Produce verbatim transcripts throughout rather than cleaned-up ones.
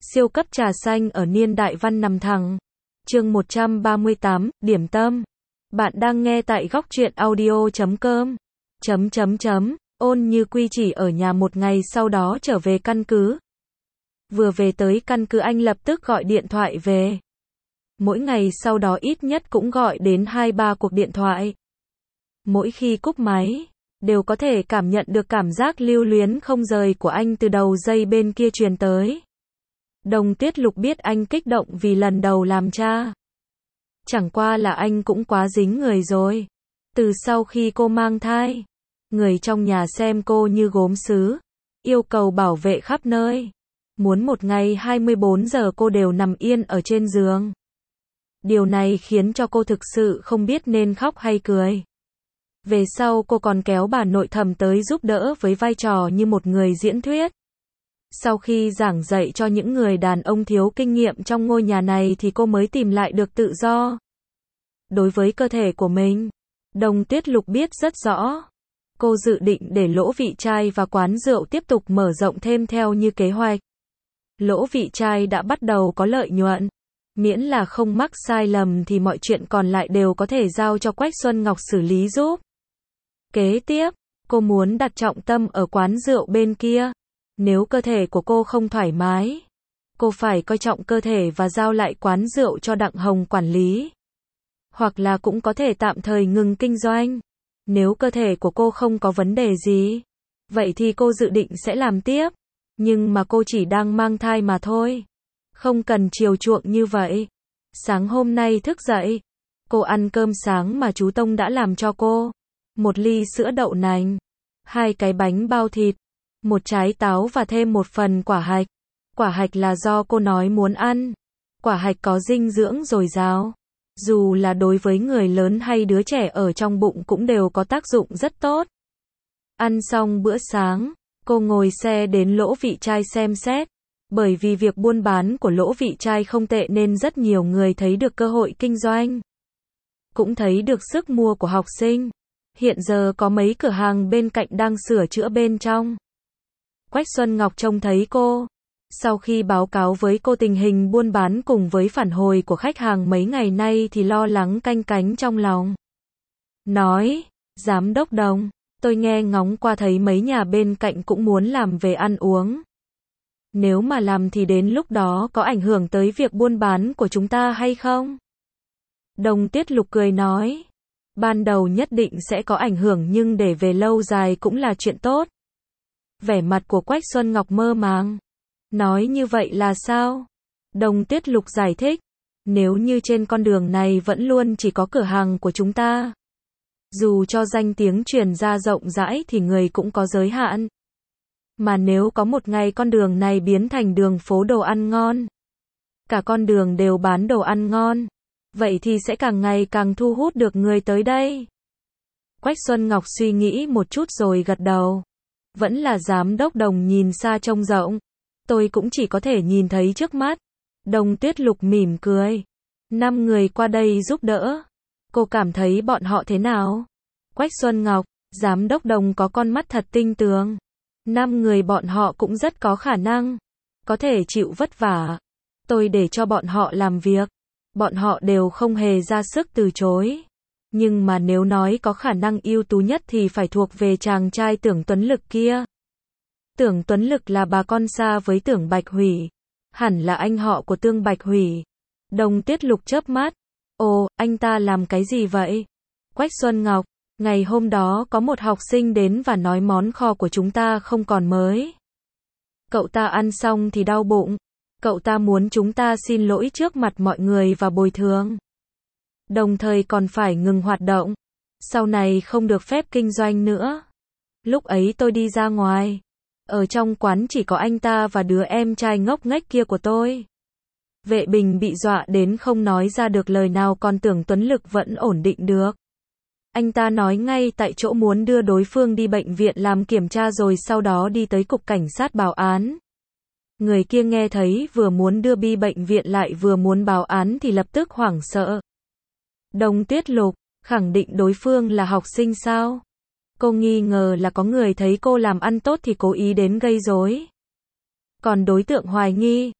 Siêu cấp trà xanh ở niên đại văn nằm thẳng. Chương một trăm ba mươi tám, điểm tâm. Bạn đang nghe tại góc truyện audio chấm com. Chấm chấm chấm, Ôn Như Quy chỉ ở nhà một ngày sau đó trở về căn cứ. Vừa về tới căn cứ anh lập tức gọi điện thoại về. Mỗi ngày sau đó ít nhất cũng gọi đến hai ba cuộc điện thoại. Mỗi khi cúp máy, đều có thể cảm nhận được cảm giác lưu luyến không rời của anh từ đầu dây bên kia truyền tới. Đồng Tuyết Lục biết anh kích động vì lần đầu làm cha. Chẳng qua là anh cũng quá dính người rồi. Từ sau khi cô mang thai, người trong nhà xem cô như gốm sứ, yêu cầu bảo vệ khắp nơi. Muốn một ngày hai mươi bốn giờ cô đều nằm yên ở trên giường. Điều này khiến cho cô thực sự không biết nên khóc hay cười. Về sau cô còn kéo bà nội thầm tới giúp đỡ với vai trò như một người diễn thuyết. Sau khi giảng dạy cho những người đàn ông thiếu kinh nghiệm trong ngôi nhà này thì cô mới tìm lại được tự do. Đối với cơ thể của mình, Đồng Tuyết Lục biết rất rõ. Cô dự định để Lỗ Vị Trai và quán rượu tiếp tục mở rộng thêm theo như kế hoạch. Lỗ Vị Trai đã bắt đầu có lợi nhuận. Miễn là không mắc sai lầm thì mọi chuyện còn lại đều có thể giao cho Quách Xuân Ngọc xử lý giúp. Kế tiếp, cô muốn đặt trọng tâm ở quán rượu bên kia. Nếu cơ thể của cô không thoải mái, cô phải coi trọng cơ thể và giao lại quán rượu cho Đặng Hồng quản lý. Hoặc là cũng có thể tạm thời ngừng kinh doanh. Nếu cơ thể của cô không có vấn đề gì, vậy thì cô dự định sẽ làm tiếp. Nhưng mà cô chỉ đang mang thai mà thôi. Không cần chiều chuộng như vậy. Sáng hôm nay thức dậy, cô ăn cơm sáng mà chú Tông đã làm cho cô. Một ly sữa đậu nành, hai cái bánh bao thịt, một trái táo và thêm một phần quả hạch. Quả hạch là do cô nói muốn ăn. Quả hạch có dinh dưỡng dồi dào. Dù là đối với người lớn hay đứa trẻ ở trong bụng cũng đều có tác dụng rất tốt. Ăn xong bữa sáng, cô ngồi xe đến Lỗ Vị Trai xem xét. Bởi vì việc buôn bán của Lỗ Vị Trai không tệ nên rất nhiều người thấy được cơ hội kinh doanh. Cũng thấy được sức mua của học sinh. Hiện giờ có mấy cửa hàng bên cạnh đang sửa chữa bên trong. Quách Xuân Ngọc trông thấy cô. Sau khi báo cáo với cô tình hình buôn bán cùng với phản hồi của khách hàng mấy ngày nay thì lo lắng canh cánh trong lòng. Nói, Giám đốc Đồng, tôi nghe ngóng qua thấy mấy nhà bên cạnh cũng muốn làm về ăn uống. Nếu mà làm thì đến lúc đó có ảnh hưởng tới việc buôn bán của chúng ta hay không? Đồng Tuyết Lục cười nói, ban đầu nhất định sẽ có ảnh hưởng nhưng để về lâu dài cũng là chuyện tốt. Vẻ mặt của Quách Xuân Ngọc mơ màng. Nói như vậy là sao? Đồng Tuyết Lục giải thích, nếu như trên con đường này vẫn luôn chỉ có cửa hàng của chúng ta, dù cho danh tiếng truyền ra rộng rãi thì người cũng có giới hạn. Mà nếu có một ngày con đường này biến thành đường phố đồ ăn ngon, cả con đường đều bán đồ ăn ngon, vậy thì sẽ càng ngày càng thu hút được người tới đây. Quách Xuân Ngọc suy nghĩ một chút rồi gật đầu. Vẫn là giám đốc Đồng nhìn xa trông rộng. Tôi cũng chỉ có thể nhìn thấy trước mắt. Đồng Tuyết Lục mỉm cười. Năm người qua đây giúp đỡ. Cô cảm thấy bọn họ thế nào? Quách Xuân Ngọc, giám đốc Đồng có con mắt thật tinh tường. Năm người bọn họ cũng rất có khả năng. Có thể chịu vất vả. Tôi để cho bọn họ làm việc. Bọn họ đều không hề ra sức từ chối. Nhưng mà nếu nói có khả năng ưu tú nhất thì phải thuộc về chàng trai Tưởng Tuấn Lực kia. Tưởng Tuấn Lực là bà con xa với Tưởng Bạch Hủy. Hẳn là anh họ của Tương Bạch Hủy. Đồng Tuyết Lục chớp mắt. Ồ, anh ta làm cái gì vậy? Quách Xuân Ngọc, ngày hôm đó có một học sinh đến và nói món kho của chúng ta không còn mới. Cậu ta ăn xong thì đau bụng. Cậu ta muốn chúng ta xin lỗi trước mặt mọi người và bồi thường. Đồng thời còn phải ngừng hoạt động. Sau này không được phép kinh doanh nữa. Lúc ấy tôi đi ra ngoài. Ở trong quán chỉ có anh ta và đứa em trai ngốc nghếch kia của tôi. Vệ Bình bị dọa đến không nói ra được lời nào, còn Tưởng Tuấn Lực vẫn ổn định được. Anh ta nói ngay tại chỗ muốn đưa đối phương đi bệnh viện làm kiểm tra rồi sau đó đi tới cục cảnh sát báo án. Người kia nghe thấy vừa muốn đưa đi bệnh viện lại vừa muốn báo án thì lập tức hoảng sợ. Đồng Tuyết Lục, khẳng định đối phương là học sinh sao? Cô nghi ngờ là có người thấy cô làm ăn tốt thì cố ý đến gây rối. Còn đối tượng hoài nghi,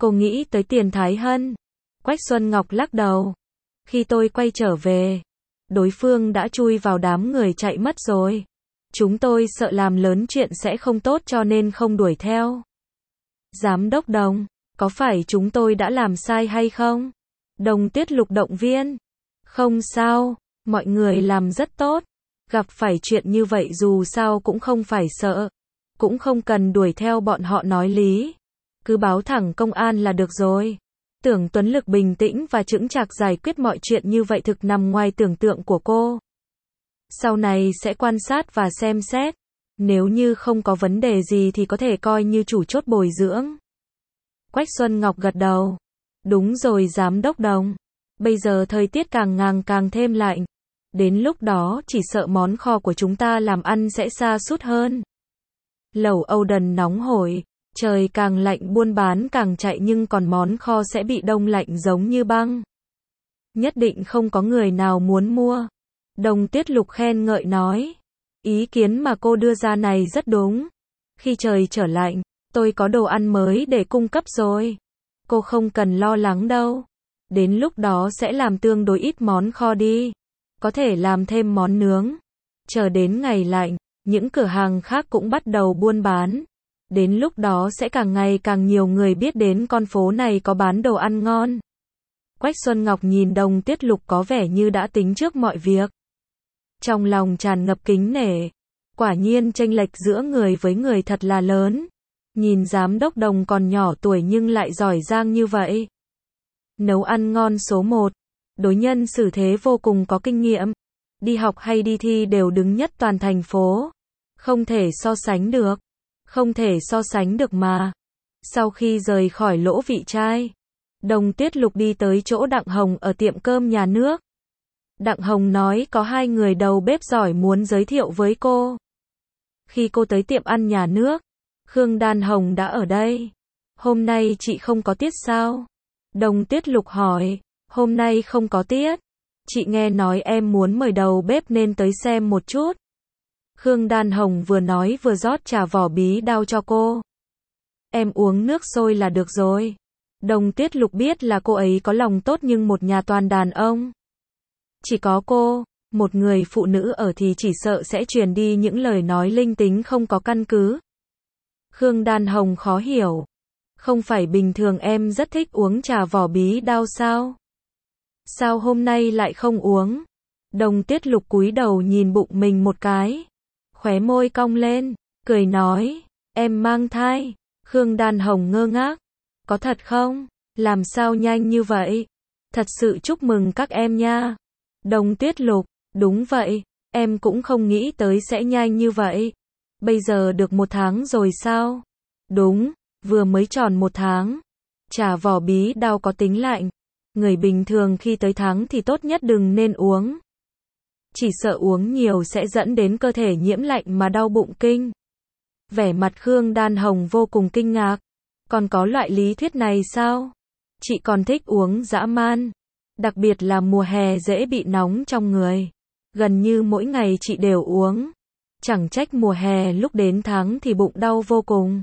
Cô nghĩ tới Tiền Thái Hân. Quách Xuân Ngọc lắc đầu. Khi tôi quay trở về, đối phương đã chui vào đám người chạy mất rồi. Chúng tôi sợ làm lớn chuyện sẽ không tốt cho nên không đuổi theo. Giám đốc Đồng, có phải chúng tôi đã làm sai hay không? Đồng Tuyết Lục động viên. Không sao, mọi người làm rất tốt. Gặp phải chuyện như vậy dù sao cũng không phải sợ. Cũng không cần đuổi theo bọn họ nói lý. Cứ báo thẳng công an là được rồi. Tưởng Tuấn Lực bình tĩnh và chững chạc giải quyết mọi chuyện như vậy thực nằm ngoài tưởng tượng của cô. Sau này sẽ quan sát và xem xét. Nếu như không có vấn đề gì thì có thể coi như chủ chốt bồi dưỡng. Quách Xuân Ngọc gật đầu. Đúng rồi giám đốc Đồng. Bây giờ thời tiết càng ngày càng thêm lạnh. Đến lúc đó chỉ sợ món kho của chúng ta làm ăn sẽ sa sút hơn. Lẩu Âu Đần nóng hổi. Trời càng lạnh buôn bán càng chạy nhưng còn món kho sẽ bị đông lạnh giống như băng. Nhất định không có người nào muốn mua. Đồng Tuyết Lục khen ngợi nói. Ý kiến mà cô đưa ra này rất đúng. Khi trời trở lạnh, tôi có đồ ăn mới để cung cấp rồi. Cô không cần lo lắng đâu. Đến lúc đó sẽ làm tương đối ít món kho đi. Có thể làm thêm món nướng. Chờ đến ngày lạnh, những cửa hàng khác cũng bắt đầu buôn bán. Đến lúc đó sẽ càng ngày càng nhiều người biết đến con phố này có bán đồ ăn ngon. Quách Xuân Ngọc nhìn Đồng Tuyết Lục có vẻ như đã tính trước mọi việc. Trong lòng tràn ngập kính nể. Quả nhiên chênh lệch giữa người với người thật là lớn. Nhìn giám đốc Đồng còn nhỏ tuổi nhưng lại giỏi giang như vậy. Nấu ăn ngon số một. Đối nhân xử thế vô cùng có kinh nghiệm. Đi học hay đi thi đều đứng nhất toàn thành phố. Không thể so sánh được. Không thể so sánh được mà. Sau khi rời khỏi lỗ vị trai, Đồng Tuyết Lục đi tới chỗ Đặng Hồng ở tiệm cơm nhà nước. Đặng Hồng nói có hai người đầu bếp giỏi muốn giới thiệu với cô. Khi cô tới tiệm ăn nhà nước, Khương Đan Hồng đã ở đây. Hôm nay chị không có tiết sao? Đồng Tuyết Lục hỏi. Hôm nay không có tiết. Chị nghe nói em muốn mời đầu bếp nên tới xem một chút. Khương Đan Hồng vừa nói vừa rót trà vỏ bí đao cho cô. Em uống nước sôi là được rồi. Đồng Tuyết Lục biết là cô ấy có lòng tốt nhưng một nhà toàn đàn ông. Chỉ có cô, một người phụ nữ ở thì chỉ sợ sẽ truyền đi những lời nói linh tinh không có căn cứ. Khương Đan Hồng khó hiểu. Không phải bình thường em rất thích uống trà vỏ bí đao sao? Sao hôm nay lại không uống? Đồng Tuyết Lục cúi đầu nhìn bụng mình một cái. Khóe môi cong lên, cười nói, em mang thai. Khương Đan Hồng ngơ ngác. Có thật không? Làm sao nhanh như vậy? Thật sự chúc mừng các em nha. Đồng Tuyết Lục, đúng vậy, em cũng không nghĩ tới sẽ nhanh như vậy. Bây giờ được một tháng rồi sao? Đúng, vừa mới tròn một tháng. Trà vỏ bí đao có tính lạnh. Người bình thường khi tới tháng thì tốt nhất đừng nên uống. Chỉ sợ uống nhiều sẽ dẫn đến cơ thể nhiễm lạnh mà đau bụng kinh. Vẻ mặt Khương Đan Hồng vô cùng kinh ngạc. Còn có loại lý thuyết này sao? Chị còn thích uống dã man. Đặc biệt là mùa hè dễ bị nóng trong người. Gần như mỗi ngày chị đều uống. Chẳng trách mùa hè lúc đến tháng thì bụng đau vô cùng.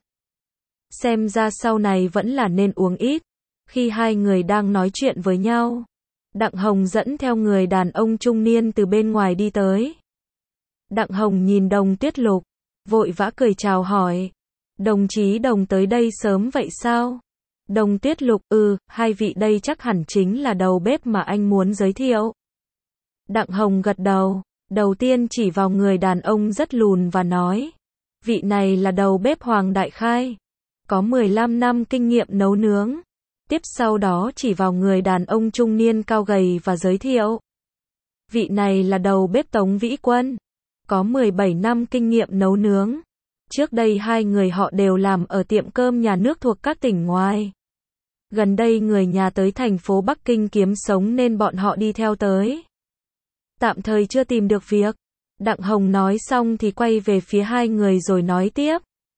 Xem ra sau này vẫn là nên uống ít. Khi hai người đang nói chuyện với nhau, Đặng Hồng dẫn theo người đàn ông trung niên từ bên ngoài đi tới. Đặng Hồng nhìn Đồng Tuyết Lục, vội vã cười chào hỏi. Đồng chí Đồng tới đây sớm vậy sao? Đồng Tuyết Lục, ừ, hai vị đây chắc hẳn chính là đầu bếp mà anh muốn giới thiệu. Đặng Hồng gật đầu, đầu tiên chỉ vào người đàn ông rất lùn và nói. Vị này là đầu bếp Hoàng Đại Khai, có mười lăm năm kinh nghiệm nấu nướng. Tiếp sau đó chỉ vào người đàn ông trung niên cao gầy và giới thiệu. Vị này là đầu bếp Tống Vĩ Quân, có mười bảy năm kinh nghiệm nấu nướng. Trước đây hai người họ đều làm ở tiệm cơm nhà nước thuộc các tỉnh ngoài. Gần đây người nhà tới thành phố Bắc Kinh kiếm sống nên bọn họ đi theo tới. Tạm thời chưa tìm được việc. Đặng Hồng nói xong thì quay về phía hai người rồi nói tiếp.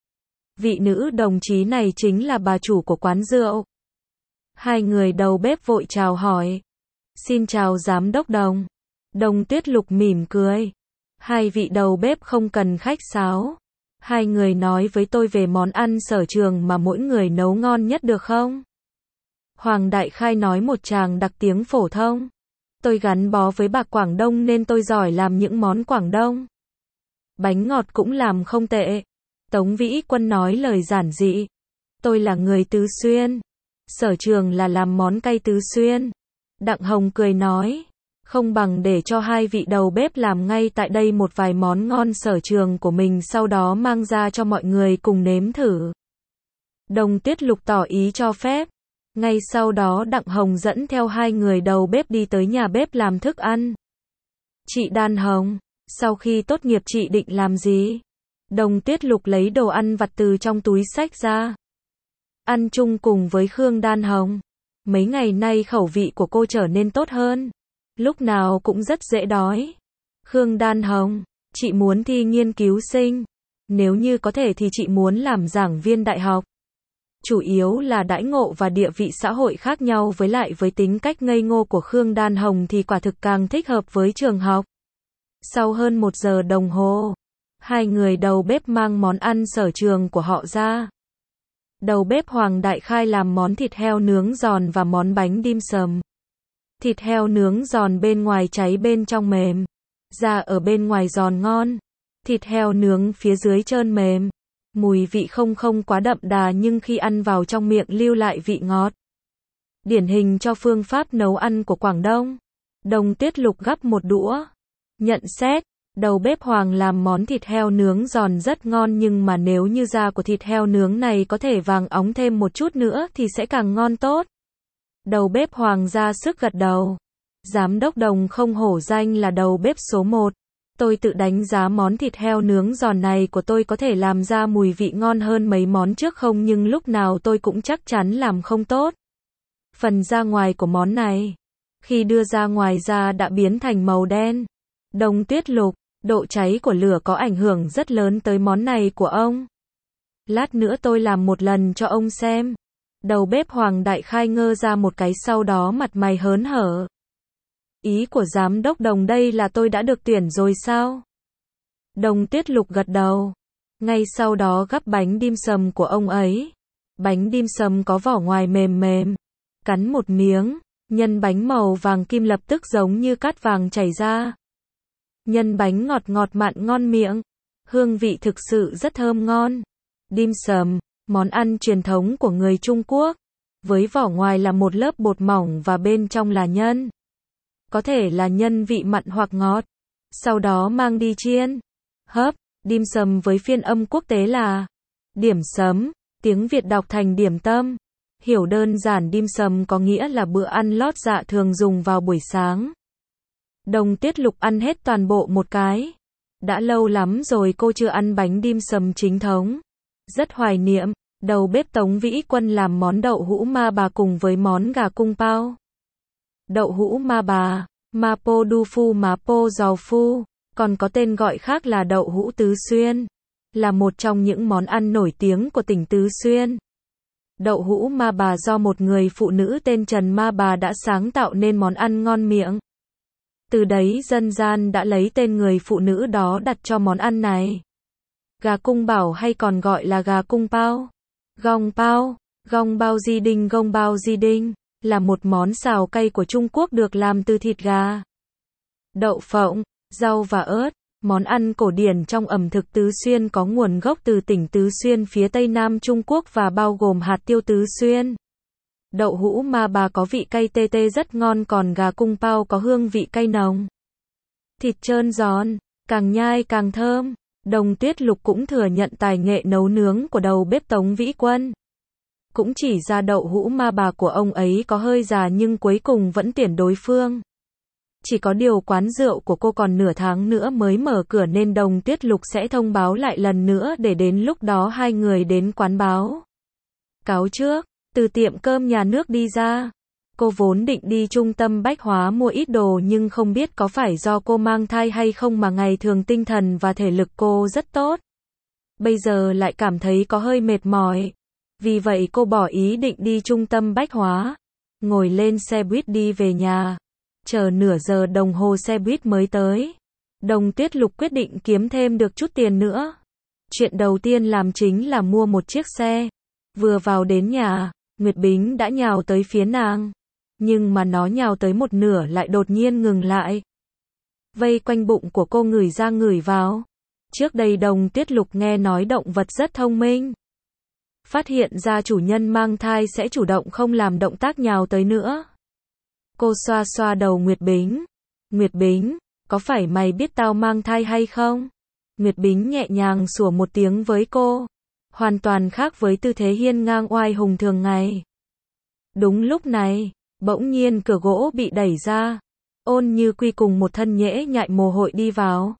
Vị nữ đồng chí này chính là bà chủ của quán rượu. Hai người đầu bếp vội chào hỏi. Xin chào giám đốc Đồng. Đồng Tuyết Lục mỉm cười. Hai vị đầu bếp không cần khách sáo. Hai người nói với tôi về món ăn sở trường mà mỗi người nấu ngon nhất được không? Hoàng Đại Khai nói một tràng đặc tiếng phổ thông. Tôi gắn bó với bạc Quảng Đông nên tôi giỏi làm những món Quảng Đông. Bánh ngọt cũng làm không tệ. Tống Vĩ Quân nói lời giản dị. Tôi là người Tứ Xuyên. Sở trường là làm món cay Tứ Xuyên. Đặng Hồng cười nói. Không bằng để cho hai vị đầu bếp làm ngay tại đây một vài món ngon sở trường của mình, sau đó mang ra cho mọi người cùng nếm thử. Đồng Tuyết Lục tỏ ý cho phép. Ngay sau đó Đặng Hồng dẫn theo hai người đầu bếp đi tới nhà bếp làm thức ăn. Chị Đan Hồng, sau khi tốt nghiệp chị định làm gì? Đồng Tuyết Lục lấy đồ ăn vặt từ trong túi xách ra. Ăn chung cùng với Khương Đan Hồng. Mấy ngày nay khẩu vị của cô trở nên tốt hơn. Lúc nào cũng rất dễ đói. Khương Đan Hồng, chị muốn thi nghiên cứu sinh. Nếu như có thể thì chị muốn làm giảng viên đại học. Chủ yếu là đãi ngộ và địa vị xã hội khác nhau, với lại với tính cách ngây ngô của Khương Đan Hồng thì quả thực càng thích hợp với trường học. Sau hơn một giờ đồng hồ, hai người đầu bếp mang món ăn sở trường của họ ra. Đầu bếp Hoàng Đại Khai làm món thịt heo nướng giòn và món bánh dim sum. Thịt heo nướng giòn bên ngoài cháy bên trong mềm, da ở bên ngoài giòn ngon. Thịt heo nướng phía dưới trơn mềm. Mùi vị không không quá đậm đà nhưng khi ăn vào trong miệng lưu lại vị ngọt. Điển hình cho phương pháp nấu ăn của Quảng Đông. Đồng Tuyết Lục gắp một đũa. Nhận xét, đầu bếp Hoàng làm món thịt heo nướng giòn rất ngon, nhưng mà nếu như da của thịt heo nướng này có thể vàng óng thêm một chút nữa thì sẽ càng ngon tốt. Đầu bếp Hoàng ra sức gật đầu. Giám đốc Đồng không hổ danh là đầu bếp số một. Tôi tự đánh giá món thịt heo nướng giòn này của tôi có thể làm ra mùi vị ngon hơn mấy món trước không, nhưng lúc nào tôi cũng chắc chắn làm không tốt. Phần da ngoài của món này, khi đưa ra ngoài da đã biến thành màu đen. Đồng Tuyết Lục, độ cháy của lửa có ảnh hưởng rất lớn tới món này của ông. Lát nữa tôi làm một lần cho ông xem. Đầu bếp Hoàng Đại Khai ngơ ra một cái, sau đó mặt mày hớn hở. Ý của giám đốc Đồng đây là tôi đã được tuyển rồi sao? Đồng Tuyết Lục gật đầu. Ngay sau đó gắp bánh dim sum của ông ấy. Bánh dim sum có vỏ ngoài mềm mềm. Cắn một miếng, nhân bánh màu vàng kim lập tức giống như cát vàng chảy ra. Nhân bánh ngọt ngọt mặn ngon miệng. Hương vị thực sự rất thơm ngon. Dim sum, món ăn truyền thống của người Trung Quốc. Với vỏ ngoài là một lớp bột mỏng và bên trong là nhân. Có thể là nhân vị mặn hoặc ngọt. Sau đó mang đi chiên, hấp. Dim sum với phiên âm quốc tế là điểm sấm, tiếng Việt đọc thành điểm tâm. Hiểu đơn giản, dim sum có nghĩa là bữa ăn lót dạ thường dùng vào buổi sáng. Đồng Tuyết Lục ăn hết toàn bộ một cái. Đã lâu lắm rồi cô chưa ăn bánh dim sum chính thống. Rất hoài niệm. Đầu bếp Tống Vĩ Quân làm món đậu hũ ma bà cùng với món gà cung pao. Đậu hũ ma bà, Mapo Du Phu Mapo Giò Phu, còn có tên gọi khác là đậu hũ Tứ Xuyên, là một trong những món ăn nổi tiếng của tỉnh Tứ Xuyên. Đậu hũ ma bà do một người phụ nữ tên Trần Ma Bà đã sáng tạo nên món ăn ngon miệng. Từ đấy dân gian đã lấy tên người phụ nữ đó đặt cho món ăn này. Gà cung bảo hay còn gọi là gà cung pao, gong pao, gong bao di đinh gong bao di đinh, là một món xào cay của Trung Quốc được làm từ thịt gà, đậu phộng, rau và ớt. Món ăn cổ điển trong ẩm thực Tứ Xuyên có nguồn gốc từ tỉnh Tứ Xuyên phía tây nam Trung Quốc và bao gồm hạt tiêu Tứ Xuyên. Đậu hũ ma bà có vị cay tê tê rất ngon, còn gà cung pao có hương vị cay nồng. Thịt trơn giòn, càng nhai càng thơm. Đồng Tuyết Lục cũng thừa nhận tài nghệ nấu nướng của đầu bếp Tống Vĩ Quân. Cũng chỉ ra đậu hũ ma bà của ông ấy có hơi già nhưng cuối cùng vẫn tuyển đối phương. Chỉ có điều quán rượu của cô còn nửa tháng nữa mới mở cửa nên Đồng Tuyết Lục sẽ thông báo lại lần nữa để đến lúc đó hai người đến quán báo cáo trước. Từ tiệm cơm nhà nước đi ra, cô vốn định đi trung tâm bách hóa mua ít đồ nhưng không biết có phải do cô mang thai hay không mà ngày thường tinh thần và thể lực cô rất tốt. Bây giờ lại cảm thấy có hơi mệt mỏi. Vì vậy cô bỏ ý định đi trung tâm bách hóa, ngồi lên xe buýt đi về nhà. Chờ nửa giờ đồng hồ xe buýt mới tới. Đồng Tuyết Lục quyết định kiếm thêm được chút tiền nữa. Chuyện đầu tiên làm chính là mua một chiếc xe. Vừa vào đến nhà, Nguyệt Bính đã nhào tới phía nàng. Nhưng mà nó nhào tới một nửa lại đột nhiên ngừng lại. Vây quanh bụng của cô ngửi ra ngửi vào. Trước đây Đồng Tuyết Lục nghe nói động vật rất thông minh. Phát hiện ra chủ nhân mang thai sẽ chủ động không làm động tác nhào tới nữa. Cô xoa xoa đầu Nguyệt Bính. Nguyệt Bính, có phải mày biết tao mang thai hay không? Nguyệt Bính nhẹ nhàng sủa một tiếng với cô. Hoàn toàn khác với tư thế hiên ngang oai hùng thường ngày. Đúng lúc này, bỗng nhiên cửa gỗ bị đẩy ra. Ôn Như Quy cùng một thân nhễ nhại mồ hôi đi vào.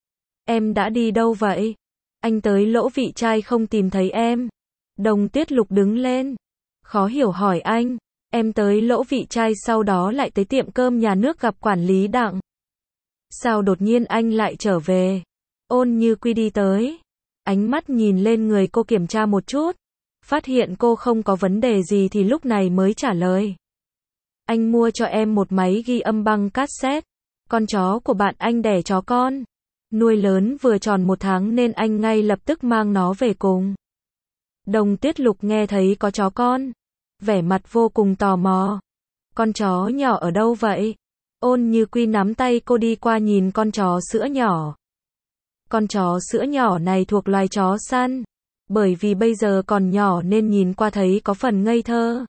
Em đã đi đâu vậy? Anh tới Lỗ Vị Trai không tìm thấy em. Đồng Tuyết Lục đứng lên. Khó hiểu hỏi anh. Em tới Lỗ Vị Trai sau đó lại tới tiệm cơm nhà nước gặp quản lý Đặng. Sao đột nhiên anh lại trở về? Ôn Như Quy đi tới. Ánh mắt nhìn lên người cô kiểm tra một chút. Phát hiện cô không có vấn đề gì thì lúc này mới trả lời. Anh mua cho em một máy ghi âm băng cassette. Con chó của bạn anh đẻ chó con. Nuôi lớn vừa tròn một tháng nên anh ngay lập tức mang nó về cùng. Đồng Tuyết Lục nghe thấy có chó con. Vẻ mặt vô cùng tò mò. Con chó nhỏ ở đâu vậy? Ôn Như Quy nắm tay cô đi qua nhìn con chó sữa nhỏ. Con chó sữa nhỏ này thuộc loài chó săn. Bởi vì bây giờ còn nhỏ nên nhìn qua thấy có phần ngây thơ.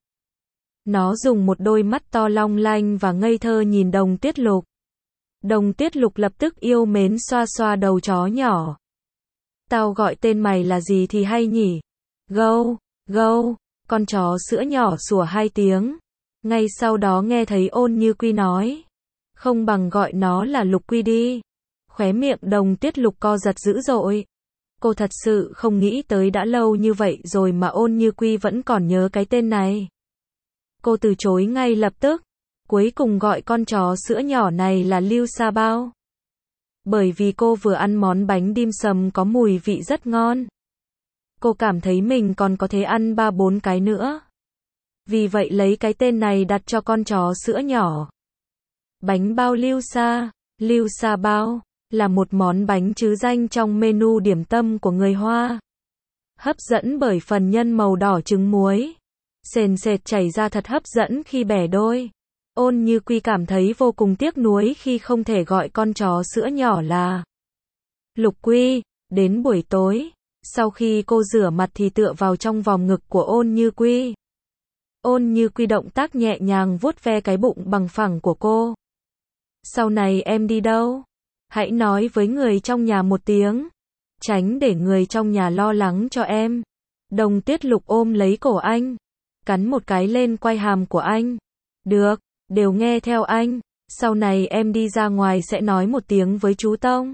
Nó dùng một đôi mắt to long lanh và ngây thơ nhìn Đồng Tuyết Lục. Đồng Tuyết Lục lập tức yêu mến xoa xoa đầu chó nhỏ. Tao gọi tên mày là gì thì hay nhỉ? Gâu, gâu, con chó sữa nhỏ sủa hai tiếng. Ngay sau đó nghe thấy Ôn Như Quy nói. Không bằng gọi nó là Lục Quy đi. Khóe miệng Đồng Tuyết Lục co giật dữ dội. Cô thật sự không nghĩ tới đã lâu như vậy rồi mà Ôn Như Quy vẫn còn nhớ cái tên này. Cô từ chối ngay lập tức. Cuối cùng gọi con chó sữa nhỏ này là Lưu Sa Bao. Bởi vì cô vừa ăn món bánh dim sum có mùi vị rất ngon. Cô cảm thấy mình còn có thể ăn ba bốn cái nữa. Vì vậy lấy cái tên này đặt cho con chó sữa nhỏ. Bánh bao Lưu Sa, Lưu Sa Bao, là một món bánh trứ danh trong menu điểm tâm của người Hoa. Hấp dẫn bởi phần nhân màu đỏ trứng muối. Sền sệt chảy ra thật hấp dẫn khi bẻ đôi. Ôn Như Quy cảm thấy vô cùng tiếc nuối khi không thể gọi con chó sữa nhỏ là Lục Quy. Đến buổi tối, sau khi cô rửa mặt thì tựa vào trong vòng ngực của Ôn Như Quy. Ôn Như Quy động tác nhẹ nhàng vuốt ve cái bụng bằng phẳng của cô. Sau này em đi đâu? Hãy nói với người trong nhà một tiếng. Tránh để người trong nhà lo lắng cho em. Đồng Tuyết Lục ôm lấy cổ anh. Cắn một cái lên quai hàm của anh. Được, đều nghe theo anh. Sau này em đi ra ngoài sẽ nói một tiếng với chú Tông.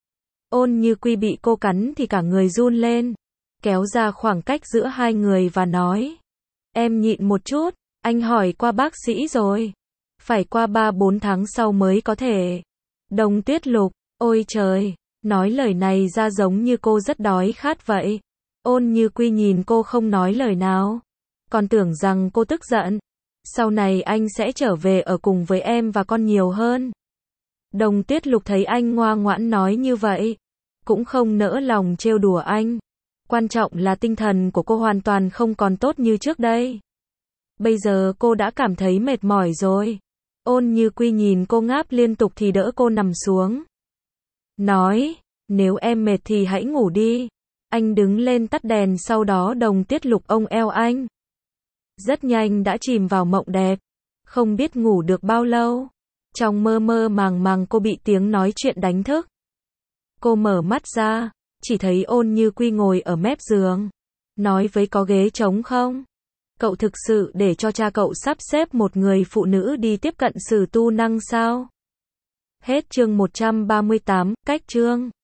Ôn Như Quy bị cô cắn thì cả người run lên. Kéo ra khoảng cách giữa hai người và nói. Em nhịn một chút, anh hỏi qua bác sĩ rồi. Phải qua ba bốn tháng sau mới có thể. Đồng Tuyết Lục, ôi trời, nói lời này ra giống như cô rất đói khát vậy. Ôn Như Quy nhìn cô không nói lời nào. Còn tưởng rằng cô tức giận. Sau này anh sẽ trở về ở cùng với em và con nhiều hơn. Đồng Tuyết Lục thấy anh ngoan ngoãn nói như vậy. Cũng không nỡ lòng trêu đùa anh. Quan trọng là tinh thần của cô hoàn toàn không còn tốt như trước đây. Bây giờ cô đã cảm thấy mệt mỏi rồi. Ôn Như Quy nhìn cô ngáp liên tục thì đỡ cô nằm xuống. Nói, nếu em mệt thì hãy ngủ đi. Anh đứng lên tắt đèn sau đó Đồng Tuyết Lục ôm eo anh. Rất nhanh đã chìm vào mộng đẹp. Không biết ngủ được bao lâu. Trong mơ mơ màng màng cô bị tiếng nói chuyện đánh thức. Cô mở mắt ra, chỉ thấy Ôn Như Quy ngồi ở mép giường. Nói với có ghế trống không? Cậu thực sự để cho cha cậu sắp xếp một người phụ nữ đi tiếp cận Sử Tu Năng sao? Hết chương một trăm ba mươi tám, cách chương.